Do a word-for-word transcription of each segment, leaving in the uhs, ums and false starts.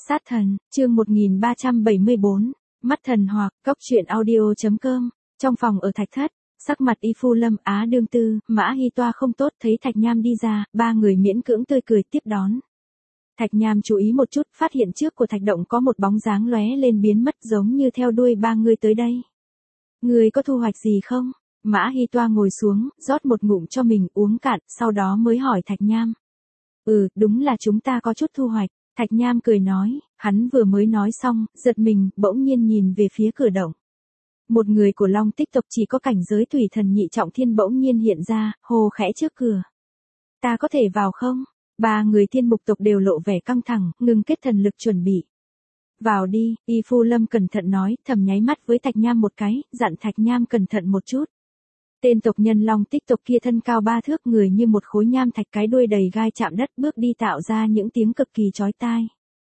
Sát thần, chương một nghìn ba trăm bảy mươi bốn, mắt thần hoặc, cốc truyện audio.com, trong phòng ở thạch thất, sắc mặt Y Phu Lâm, Á Đương Tư, Mã Hy Toa không tốt, thấy Thạch Nham đi ra, ba người miễn cưỡng tươi cười tiếp đón. Thạch Nham chú ý một chút, phát hiện trước của thạch động có một bóng dáng lóe lên biến mất giống như theo đuôi ba người tới đây. Người có thu hoạch gì không? Mã Hy Toa ngồi xuống, rót một ngụm cho mình uống cạn, sau đó mới hỏi Thạch Nham. Ừ, đúng là chúng ta có chút thu hoạch. Thạch Nham cười nói, hắn vừa mới nói xong, giật mình, bỗng nhiên nhìn về phía cửa động. Một người của Long Tích tộc chỉ có cảnh giới tùy thần nhị trọng thiên bỗng nhiên hiện ra, hô khẽ trước cửa. Ta có thể vào không? Ba người thiên mục tộc đều lộ vẻ căng thẳng, ngừng kết thần lực chuẩn bị. Vào đi, Y Phu Lâm cẩn thận nói, thầm nháy mắt với Thạch Nham một cái, dặn Thạch Nham cẩn thận một chút. Tên tộc nhân Long Tích tộc kia thân cao ba thước, người như một khối nham thạch, cái đuôi đầy gai chạm đất, bước đi tạo ra những tiếng cực kỳ chói tai.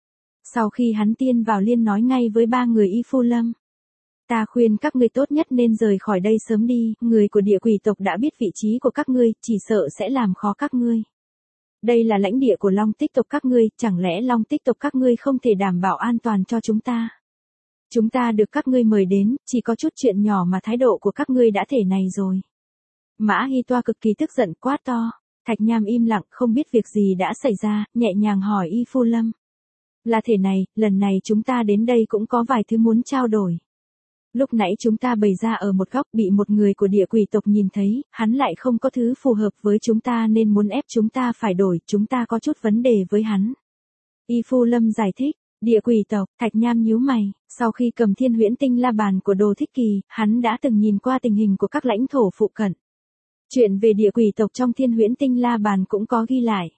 Sau khi hắn tiên vào liên nói ngay với ba người Y Phu Lâm. Ta khuyên các ngươi tốt nhất nên rời khỏi đây sớm đi, người của địa quỷ tộc đã biết vị trí của các ngươi, chỉ sợ sẽ làm khó các ngươi. Đây là lãnh địa của Long Tích tộc các ngươi, chẳng lẽ Long Tích tộc các ngươi không thể đảm bảo an toàn cho chúng ta? Chúng ta được các ngươi mời đến, chỉ có chút chuyện nhỏ mà thái độ của các ngươi đã thể này rồi. Mã Hy Toa cực kỳ tức giận quát to. Thạch Nham im lặng, không biết việc gì đã xảy ra, nhẹ nhàng hỏi Y Phu Lâm. Là thể này, lần này chúng ta đến đây cũng có vài thứ muốn trao đổi. Lúc nãy chúng ta bày ra ở một góc, bị một người của địa quỷ tộc nhìn thấy, hắn lại không có thứ phù hợp với chúng ta nên muốn ép chúng ta phải đổi, chúng ta có chút vấn đề với hắn. Y Phu Lâm giải thích. Địa quỷ tộc, Thạch Nham nhíu mày, sau khi cầm Thiên Huyễn Tinh La Bàn của Đồ Thích Kỳ, hắn đã từng nhìn qua tình hình của các lãnh thổ phụ cận. Chuyện về địa quỷ tộc trong Thiên Huyễn Tinh La Bàn cũng có ghi lại.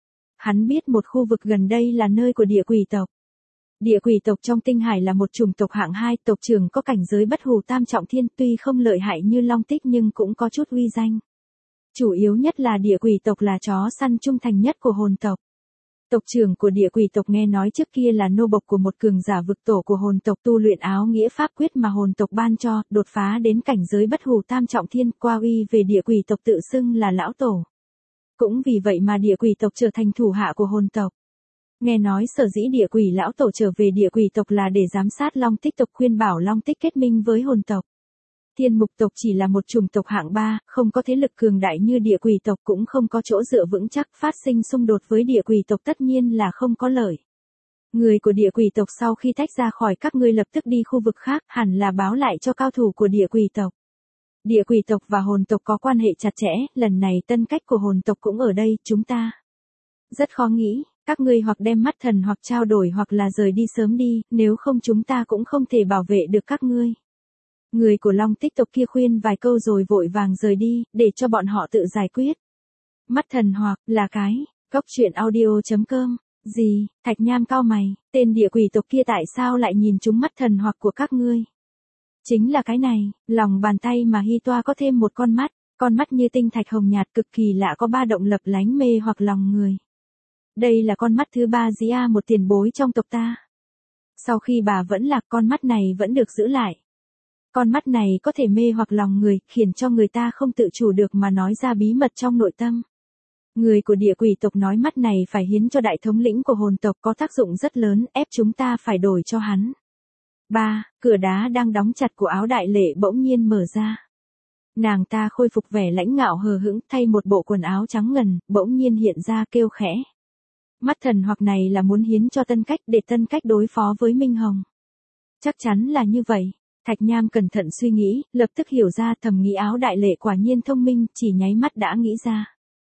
Hắn biết một khu vực gần đây là nơi của địa quỷ tộc. Địa quỷ tộc trong Tinh Hải là một chủng tộc hạng hai, tộc trưởng có cảnh giới bất hủ tam trọng thiên, tuy không lợi hại như Long Tích nhưng cũng có chút uy danh. Chủ yếu nhất là địa quỷ tộc là chó săn trung thành nhất của hồn tộc. Tộc trưởng của địa quỷ tộc nghe nói trước kia là nô bộc của một cường giả vực tổ của hồn tộc, tu luyện áo nghĩa pháp quyết mà hồn tộc ban cho, đột phá đến cảnh giới bất hủ tam trọng thiên, qua uy về địa quỷ tộc tự xưng là lão tổ. Cũng vì vậy mà địa quỷ tộc trở thành thủ hạ của hồn tộc. Nghe nói sở dĩ địa quỷ lão tổ trở về địa quỷ tộc là để giám sát Long Tích tộc, khuyên bảo Long Tích kết minh với hồn tộc. Thiên mục tộc chỉ là một chủng tộc hạng ba, không có thế lực cường đại như địa quỷ tộc, cũng không có chỗ dựa vững chắc, phát sinh xung đột với địa quỷ tộc tất nhiên là không có lợi. Người của địa quỷ tộc sau khi tách ra khỏi các ngươi lập tức đi khu vực khác, hẳn là báo lại cho cao thủ của địa quỷ tộc. Địa quỷ tộc và hồn tộc có quan hệ chặt chẽ, lần này tân cách của hồn tộc cũng ở đây, chúng ta rất khó nghĩ, các ngươi hoặc đem mắt thần hoặc trao đổi hoặc là rời đi sớm đi, nếu không chúng ta cũng không thể bảo vệ được các ngươi. Người của Long Tích tộc kia khuyên vài câu rồi vội vàng rời đi, để cho bọn họ tự giải quyết. Mắt thần hoặc, là cái, cốc truyện audio.com, gì, Thạch Nham cau mày, tên địa quỷ tộc kia tại sao lại nhìn trúng mắt thần hoặc của các ngươi? Chính là cái này, lòng bàn tay mà Hy Toa có thêm một con mắt, con mắt như tinh thạch hồng nhạt cực kỳ lạ, có ba động lập lánh mê hoặc lòng người. Đây là con mắt thứ ba dĩ a một tiền bối trong tộc ta. Sau khi bà vẫn lạc, con mắt này vẫn được giữ lại. Con mắt này có thể mê hoặc lòng người, khiến cho người ta không tự chủ được mà nói ra bí mật trong nội tâm. Người của địa quỷ tộc nói mắt này phải hiến cho đại thống lĩnh của hồn tộc, có tác dụng rất lớn, ép chúng ta phải đổi cho hắn. ba. Cửa đá đang đóng chặt của Áo Đại Lệ bỗng nhiên mở ra. Nàng ta khôi phục vẻ lãnh ngạo hờ hững, thay một bộ quần áo trắng ngần, bỗng nhiên hiện ra kêu khẽ. Mắt thần hoặc này là muốn hiến cho Tân Cách, để Tân Cách đối phó với Minh Hồng. Chắc chắn là như vậy. Thạch Nham cẩn thận suy nghĩ, lập tức hiểu ra, thầm nghĩ Áo Đại Lệ quả nhiên thông minh, chỉ nháy mắt đã nghĩ ra.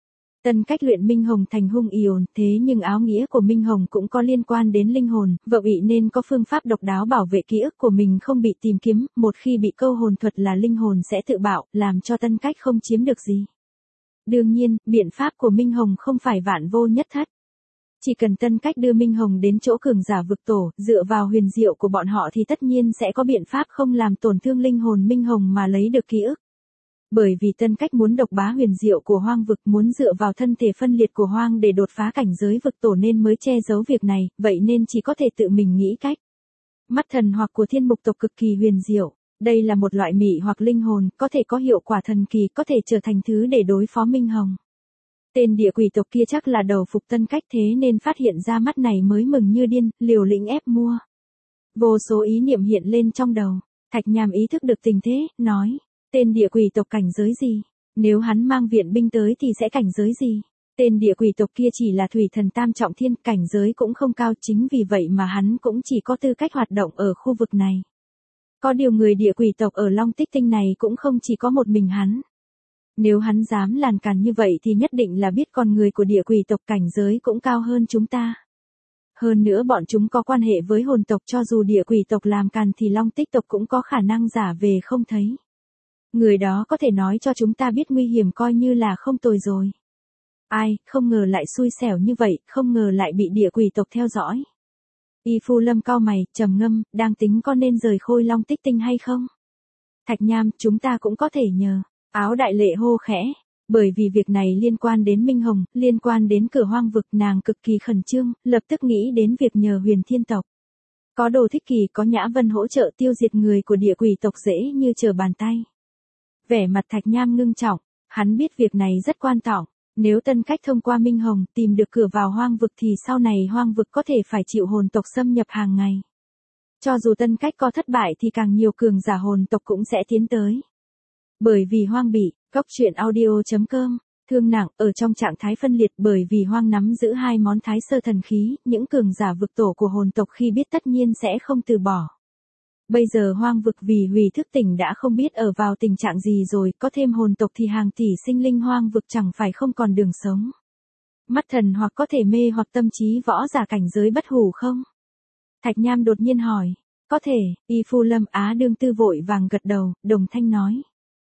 Tân Cách luyện Minh Hồng thành hung ồn, thế nhưng áo nghĩa của Minh Hồng cũng có liên quan đến linh hồn, vậy nên có phương pháp độc đáo bảo vệ ký ức của mình không bị tìm kiếm, một khi bị câu hồn thuật là linh hồn sẽ tự bạo, làm cho Tân Cách không chiếm được gì. Đương nhiên, biện pháp của Minh Hồng không phải vạn vô nhất thất. Chỉ cần Tân Cách đưa Minh Hồng đến chỗ cường giả vực tổ, dựa vào huyền diệu của bọn họ thì tất nhiên sẽ có biện pháp không làm tổn thương linh hồn Minh Hồng mà lấy được ký ức. Bởi vì Tân Cách muốn độc bá huyền diệu của hoang vực, muốn dựa vào thân thể phân liệt của hoang để đột phá cảnh giới vực tổ nên mới che giấu việc này, vậy nên chỉ có thể tự mình nghĩ cách. Mắt thần hoặc của thiên mục tộc cực kỳ huyền diệu, đây là một loại mị hoặc linh hồn, có thể có hiệu quả thần kỳ, có thể trở thành thứ để đối phó Minh Hồng. Tên địa quỷ tộc kia chắc là đầu phục Tân Cách thế nên phát hiện ra mắt này mới mừng như điên, liều lĩnh ép mua. Vô số ý niệm hiện lên trong đầu, Thạch Nham ý thức được tình thế, nói, tên địa quỷ tộc cảnh giới gì? Nếu hắn mang viện binh tới thì sẽ cảnh giới gì? Tên địa quỷ tộc kia chỉ là thủy thần tam trọng thiên, cảnh giới cũng không cao, chính vì vậy mà hắn cũng chỉ có tư cách hoạt động ở khu vực này. Có điều người địa quỷ tộc ở Long Tích Tinh này cũng không chỉ có một mình hắn. Nếu hắn dám làn càn như vậy thì nhất định là biết con người của địa quỷ tộc cảnh giới cũng cao hơn chúng ta. Hơn nữa bọn chúng có quan hệ với hồn tộc, cho dù địa quỷ tộc làm càn thì Long Tích tộc cũng có khả năng giả về không thấy. Người đó có thể nói cho chúng ta biết nguy hiểm coi như là không tồi rồi. Ai, không ngờ lại xui xẻo như vậy, không ngờ lại bị địa quỷ tộc theo dõi. Y Phu Lâm cau mày, trầm ngâm, đang tính có nên rời Khôi Long Tích Tinh hay không? Thạch Nham, chúng ta cũng có thể nhờ. Áo Đại Lệ hô khẽ. Bởi vì việc này liên quan đến Minh Hồng, liên quan đến Cửa Hoang Vực, nàng cực kỳ khẩn trương, lập tức nghĩ đến việc nhờ Huyền Thiên tộc. Có Đồ Thích Kỳ, có Nhã Vân hỗ trợ tiêu diệt người của địa quỷ tộc dễ như trở bàn tay. Vẻ mặt Thạch Nham ngưng trọng, hắn biết việc này rất quan trọng. Nếu Tân Cách thông qua Minh Hồng tìm được cửa vào Hoang Vực thì sau này Hoang Vực có thể phải chịu hồn tộc xâm nhập hàng ngày. Cho dù Tân Cách có thất bại thì càng nhiều cường giả hồn tộc cũng sẽ tiến tới. Bởi vì Hoang bị, Cốc truyện audio chấm com, thương nặng, ở trong trạng thái phân liệt bởi vì Hoang nắm giữ hai món thái sơ thần khí, những cường giả vực tổ của hồn tộc khi biết tất nhiên sẽ không từ bỏ. Bây giờ Hoang Vực vì hủy thức tỉnh đã không biết ở vào tình trạng gì rồi, có thêm hồn tộc thì hàng tỷ sinh linh Hoang Vực chẳng phải không còn đường sống. Mắt thần hoặc có thể mê hoặc tâm trí võ giả cảnh giới bất hủ không? Thạch Nham đột nhiên hỏi. Có thể, Y Phu Lâm Á đương tư vội vàng gật đầu, đồng thanh nói.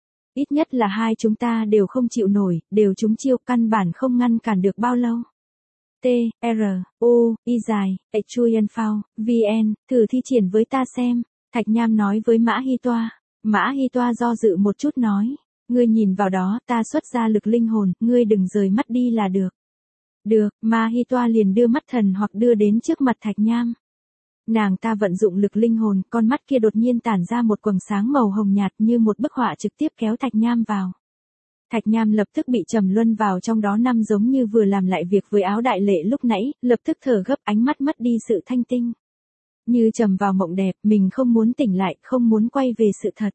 Ít nhất là hai chúng ta đều không chịu nổi, đều trúng chiêu, căn bản không ngăn cản được bao lâu. T, R, U, Y dài, H Chuyen Phao, V N, thử thi triển với ta xem. Thạch Nham nói với Mã Hy Toa. Mã Hy Toa do dự một chút nói. Ngươi nhìn vào đó, ta xuất ra lực linh hồn, ngươi đừng rời mắt đi là được. Được, Mã Hy Toa liền đưa mắt thần hoặc đưa đến trước mặt Thạch Nham. Nàng ta vận dụng lực linh hồn, con mắt kia đột nhiên tản ra một quầng sáng màu hồng nhạt như một bức họa trực tiếp kéo Thạch Nham vào. Thạch Nham lập tức bị trầm luân vào trong đó, năm giống như vừa làm lại việc với Áo Đại Lệ lúc nãy, lập tức thở gấp, ánh mắt mất đi sự thanh tinh. Như trầm vào mộng đẹp, mình không muốn tỉnh lại, không muốn quay về sự thật.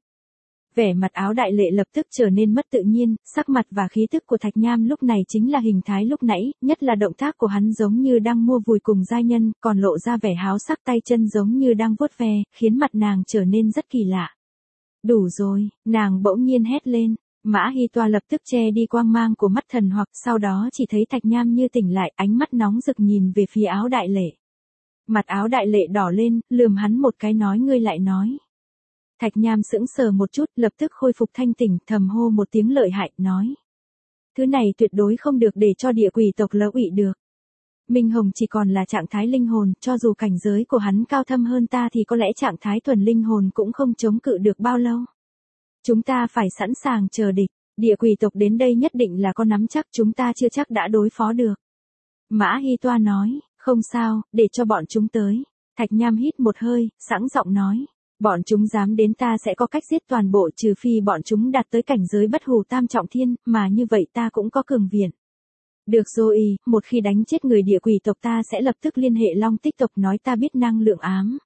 Vẻ mặt Áo Đại Lệ lập tức trở nên mất tự nhiên, sắc mặt và khí thức của Thạch Nham lúc này chính là hình thái lúc nãy, nhất là động tác của hắn giống như đang mua vùi cùng giai nhân, còn lộ ra vẻ háo sắc, tay chân giống như đang vuốt ve, khiến mặt nàng trở nên rất kỳ lạ. Đủ rồi, nàng bỗng nhiên hét lên. Mã Hy Toa lập tức che đi quang mang của mắt thần hoặc, sau đó chỉ thấy Thạch Nham như tỉnh lại, ánh mắt nóng rực nhìn về phía Áo Đại Lệ. Mặt Áo Đại Lệ đỏ lên, lườm hắn một cái nói ngươi lại nói. Thạch Nham sững sờ một chút, lập tức khôi phục thanh tỉnh, thầm hô một tiếng lợi hại, nói. Thứ này tuyệt đối không được để cho địa quỷ tộc lỡ ủy được. Minh Hồng chỉ còn là trạng thái linh hồn, cho dù cảnh giới của hắn cao thâm hơn ta thì có lẽ trạng thái thuần linh hồn cũng không chống cự được bao lâu. Chúng ta phải sẵn sàng chờ địch, địa quỷ tộc đến đây nhất định là có nắm chắc, chúng ta chưa chắc đã đối phó được. Mã Hy Toa nói, không sao, để cho bọn chúng tới. Thạch Nham hít một hơi, sẵn giọng nói. Bọn chúng dám đến ta sẽ có cách giết toàn bộ, trừ phi bọn chúng đạt tới cảnh giới bất hủ tam trọng thiên, mà như vậy ta cũng có cường viện. Được rồi, một khi đánh chết người địa quỷ tộc ta sẽ lập tức liên hệ Long Tích tộc nói ta biết năng lượng ám.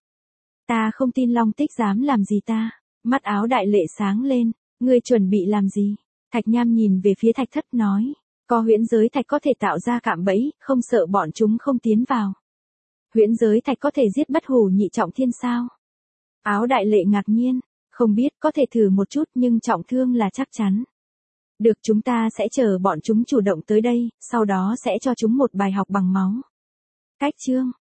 Ta không tin Long Tích dám làm gì ta. Mắt Áo Đại Lệ sáng lên, ngươi chuẩn bị làm gì? Thạch Nham nhìn về phía Thạch Thất nói, có huyễn giới thạch có thể tạo ra cạm bẫy, không sợ bọn chúng không tiến vào. Huyễn giới thạch có thể giết bất hủ nhị trọng thiên sao? Áo Đại Lệ ngạc nhiên, không biết, có thể thử một chút nhưng trọng thương là chắc chắn. Được, chúng ta sẽ chờ bọn chúng chủ động tới đây, sau đó sẽ cho chúng một bài học bằng máu. Cách chương